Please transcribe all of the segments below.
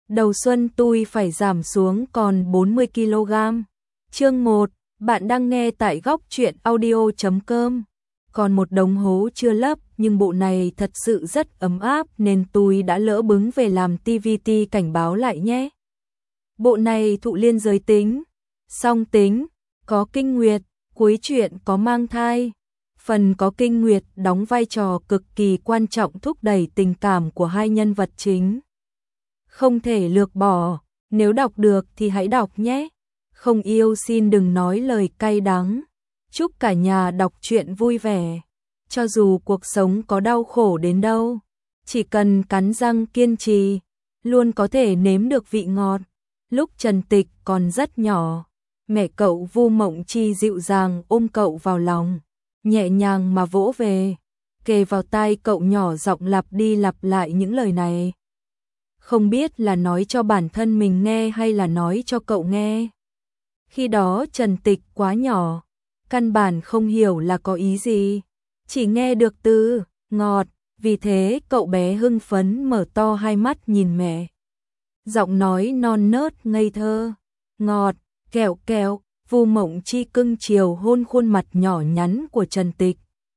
Đầu xuân tôi phải giảm xuống còn 40 kg. Chương 1, bạn đang nghe tại góc truyện audio.com. Còn một đống hố chưa lấp, nhưng bộ này thật sự rất ấm áp nên tôi đã lỡ bứng về làm TVT cảnh báo lại nhé. Bộ này thụ liên giới tính, song tính, có kinh nguyệt, cuối truyện có mang thai. Phần có kinh nguyệt đóng vai trò cực kỳ quan trọng thúc đẩy tình cảm của hai nhân vật chính. Không thể lược bỏ, nếu đọc được thì hãy đọc nhé. Không yêu xin đừng nói lời cay đắng. Chúc cả nhà đọc truyện vui vẻ. Cho dù cuộc sống có đau khổ đến đâu, chỉ cần cắn răng kiên trì, luôn có thể nếm được vị ngọt. Lúc Trần Tịch còn rất nhỏ, mẹ cậu Vu Mộng Chi dịu dàng ôm cậu vào lòng, nhẹ nhàng mà vỗ về, kề vào tai cậu nhỏ giọng lặp đi lặp lại những lời này. Không biết là nói cho bản thân mình nghe hay là nói cho cậu nghe. Khi đó Trần Tịch quá nhỏ, căn bản không hiểu là có ý gì, chỉ nghe được từ ngọt, vì thế cậu bé hưng phấn mở to hai mắt nhìn mẹ. Giọng nói non nớt ngây thơ, ngọt, kẹo kẹo. Vu Mộng Chi cưng chiều hôn khuôn mặt nhỏ nhắn của Trần Tịch.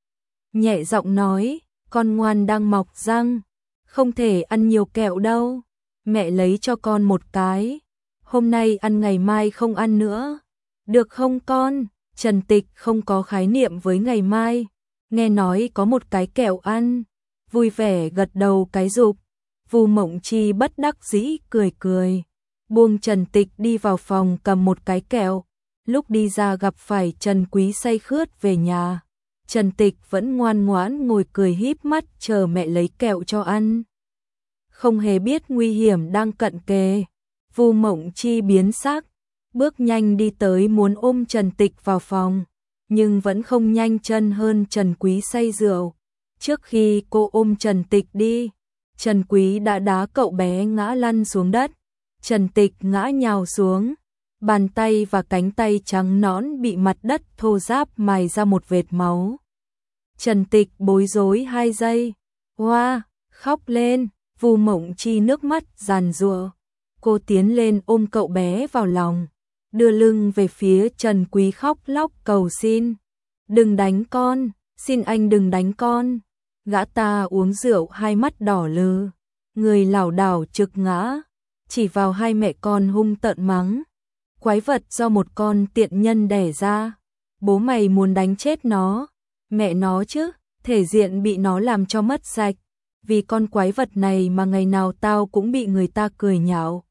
Nhẹ giọng nói, con ngoan đang mọc răng, không thể ăn nhiều kẹo đâu. Mẹ lấy cho con một cái, hôm nay ăn ngày mai không ăn nữa. Được không con? Trần Tịch không có khái niệm với ngày mai, nghe nói có một cái kẹo ăn, vui vẻ gật đầu cái rụp. Vu Mộng Chi bất đắc dĩ cười cười, buông Trần Tịch đi vào phòng cầm một cái kẹo. Lúc đi ra gặp phải Trần Quý say khướt về nhà, Trần Tịch vẫn ngoan ngoãn ngồi cười híp mắt chờ mẹ lấy kẹo cho ăn. Không hề biết nguy hiểm đang cận kề, Vu Mộng Chi biến sắc, bước nhanh đi tới muốn ôm Trần Tịch vào phòng, nhưng vẫn không nhanh chân hơn Trần Quý say rượu. Trước khi cô ôm Trần Tịch đi, Trần Quý đã đá cậu bé ngã lăn xuống đất. Trần Tịch ngã nhào xuống, bàn tay và cánh tay trắng nõn bị mặt đất thô ráp mài ra một vệt máu. Trần Tịch bối rối 2 giây, hoa, khóc lên. Vu Mộng Chi nước mắt giàn giụa. Cô tiến lên ôm cậu bé vào lòng, đưa lưng về phía Trần Quý khóc lóc cầu xin. Đừng đánh con, xin anh đừng đánh con. Gã ta uống rượu hai mắt đỏ lừ, người lảo đảo trực ngã, chỉ vào hai mẹ con hung tợn mắng. Quái vật do một con tiện nhân đẻ ra, bố mày muốn đánh chết nó, mẹ nó chứ, thể diện bị nó làm cho mất sạch. Vì con quái vật này mà ngày nào tao cũng bị người ta cười nhạo.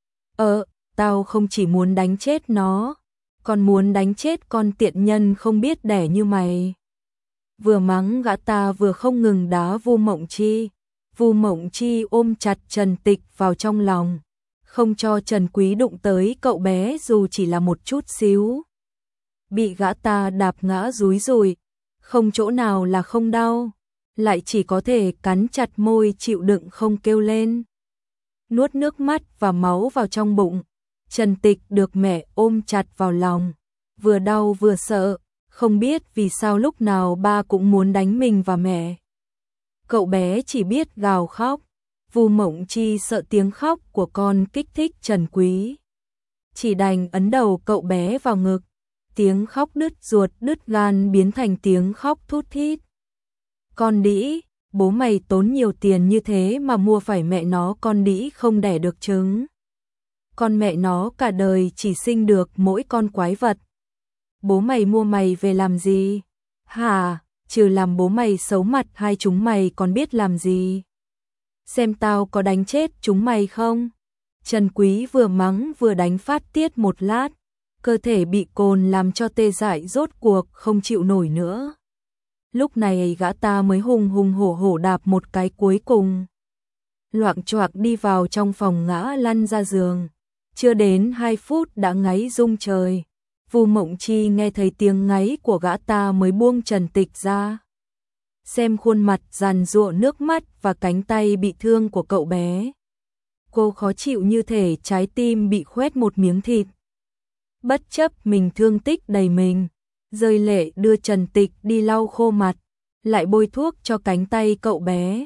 Tao không chỉ muốn đánh chết nó, còn muốn đánh chết con tiện nhân không biết đẻ như mày. Vừa mắng gã ta vừa không ngừng đá Vu Mộng Chi. Vu Mộng Chi ôm chặt Trần Tịch vào trong lòng, không cho Trần Quý đụng tới cậu bé dù chỉ là một chút xíu. Bị gã ta đạp ngã rúi rủi, không chỗ nào là không đau, lại chỉ có thể cắn chặt môi chịu đựng không kêu lên. Nuốt nước mắt và máu vào trong bụng, Trần Tịch được mẹ ôm chặt vào lòng, vừa đau vừa sợ, không biết vì sao lúc nào ba cũng muốn đánh mình và mẹ. Cậu bé chỉ biết gào khóc, Vu Mộng Chi sợ tiếng khóc của con kích thích Trần Quý, chỉ đành ấn đầu cậu bé vào ngực, tiếng khóc đứt ruột đứt gan biến thành tiếng khóc thút thít. Con đĩ, bố mày tốn nhiều tiền như thế mà mua phải mẹ nó con đĩ không đẻ được trứng. Con mẹ nó cả đời chỉ sinh được mỗi con quái vật. Bố mày mua mày về làm gì? Hả, trừ làm bố mày xấu mặt hai chúng mày còn biết làm gì? Xem tao có đánh chết chúng mày không? Trần Quý vừa mắng vừa đánh phát tiết một lát, cơ thể bị cồn làm cho tê dại rốt cuộc không chịu nổi nữa. Lúc này gã ta mới hùng hùng hổ hổ đạp một cái cuối cùng, loạng choạng đi vào trong phòng ngã lăn ra giường. Chưa đến 2 phút đã ngáy rung trời. Vu Mộng Chi nghe thấy tiếng ngáy của gã ta mới buông Trần Tịch ra. Xem khuôn mặt giàn giụa nước mắt và cánh tay bị thương của cậu bé, cô khó chịu như thể trái tim bị khoét một miếng thịt. Bất chấp mình thương tích đầy mình, rơi lệ đưa Trần Tịch đi lau khô mặt, lại bôi thuốc cho cánh tay cậu bé.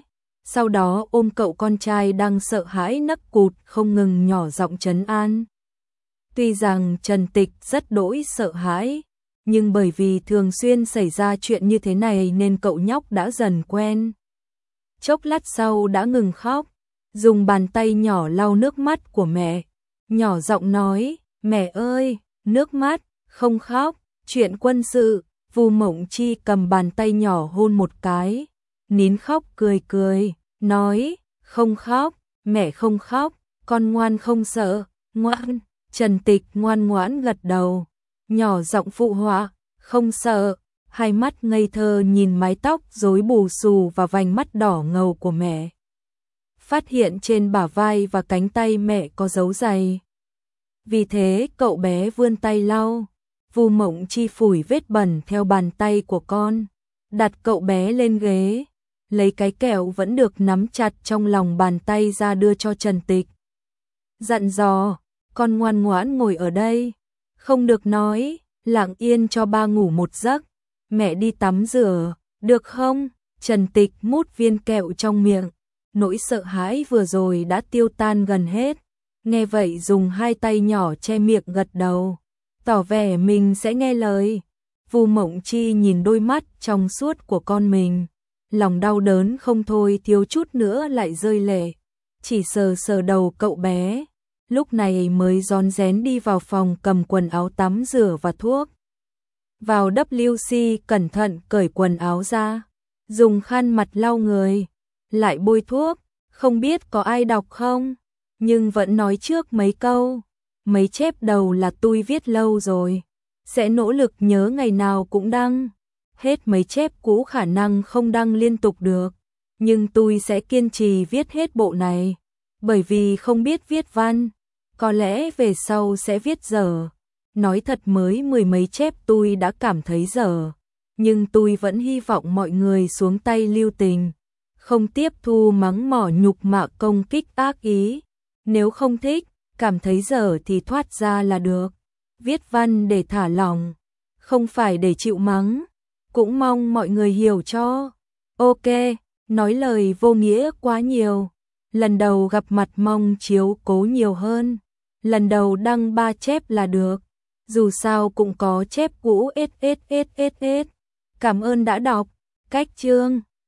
Sau đó ôm cậu con trai đang sợ hãi nấc cụt không ngừng nhỏ giọng trấn an. Tuy rằng Trần Tịch rất đỗi sợ hãi, nhưng bởi vì thường xuyên xảy ra chuyện như thế này nên cậu nhóc đã dần quen. Chốc lát sau đã ngừng khóc, dùng bàn tay nhỏ lau nước mắt của mẹ, nhỏ giọng nói, mẹ ơi, nước mắt, không khóc, chuyện quân sự. Vu Mộng Chi cầm bàn tay nhỏ hôn một cái, nín khóc cười cười, nói, không khóc, mẹ không khóc, con ngoan không sợ, ngoan. Trần Tịch ngoan ngoãn gật đầu, nhỏ giọng phụ họa, không sợ, hai mắt ngây thơ nhìn mái tóc rối bù xù và vành mắt đỏ ngầu của mẹ. Phát hiện trên bả vai và cánh tay mẹ có dấu giày. Vì thế cậu bé vươn tay lau. Vu Mộng Chi phủi vết bẩn theo bàn tay của con, đặt cậu bé lên ghế, lấy cái kẹo vẫn được nắm chặt trong lòng bàn tay ra đưa cho Trần Tịch. Dặn dò, con ngoan ngoãn ngồi ở đây, không được nói, lặng yên cho ba ngủ một giấc, mẹ đi tắm rửa, được không? Trần Tịch mút viên kẹo trong miệng, nỗi sợ hãi vừa rồi đã tiêu tan gần hết, nghe vậy dùng hai tay nhỏ che miệng gật đầu, tỏ vẻ mình sẽ nghe lời. Vu Mộng Chi nhìn đôi mắt trong suốt của con mình, lòng đau đớn không thôi, thiếu chút nữa lại rơi lệ, chỉ sờ sờ đầu cậu bé, lúc này mới rón rén đi vào phòng cầm quần áo tắm rửa và thuốc. Vào WC cẩn thận cởi quần áo ra, dùng khăn mặt lau người, lại bôi thuốc, không biết có ai đọc không, nhưng vẫn nói trước mấy câu. Mấy chép đầu là tôi viết lâu rồi, sẽ nỗ lực nhớ ngày nào cũng đăng. Hết mấy chép cũ khả năng không đăng liên tục được, nhưng tôi sẽ kiên trì viết hết bộ này, bởi vì không biết viết văn, có lẽ về sau sẽ viết dở. Nói thật mới mười mấy chép tôi đã cảm thấy dở, nhưng tôi vẫn hy vọng mọi người xuống tay lưu tình, không tiếp thu mắng mỏ nhục mạ công kích ác ý. Nếu không thích, cảm thấy dở thì thoát ra là được. Viết văn để thả lỏng, không phải để chịu mắng. Cũng mong mọi người hiểu cho. Ok, nói lời vô nghĩa quá nhiều. Lần đầu gặp mặt mong chiếu cố nhiều hơn. Lần đầu đăng 3 chép là được. Dù sao cũng có chép cũ. Cảm ơn đã đọc. Cách chương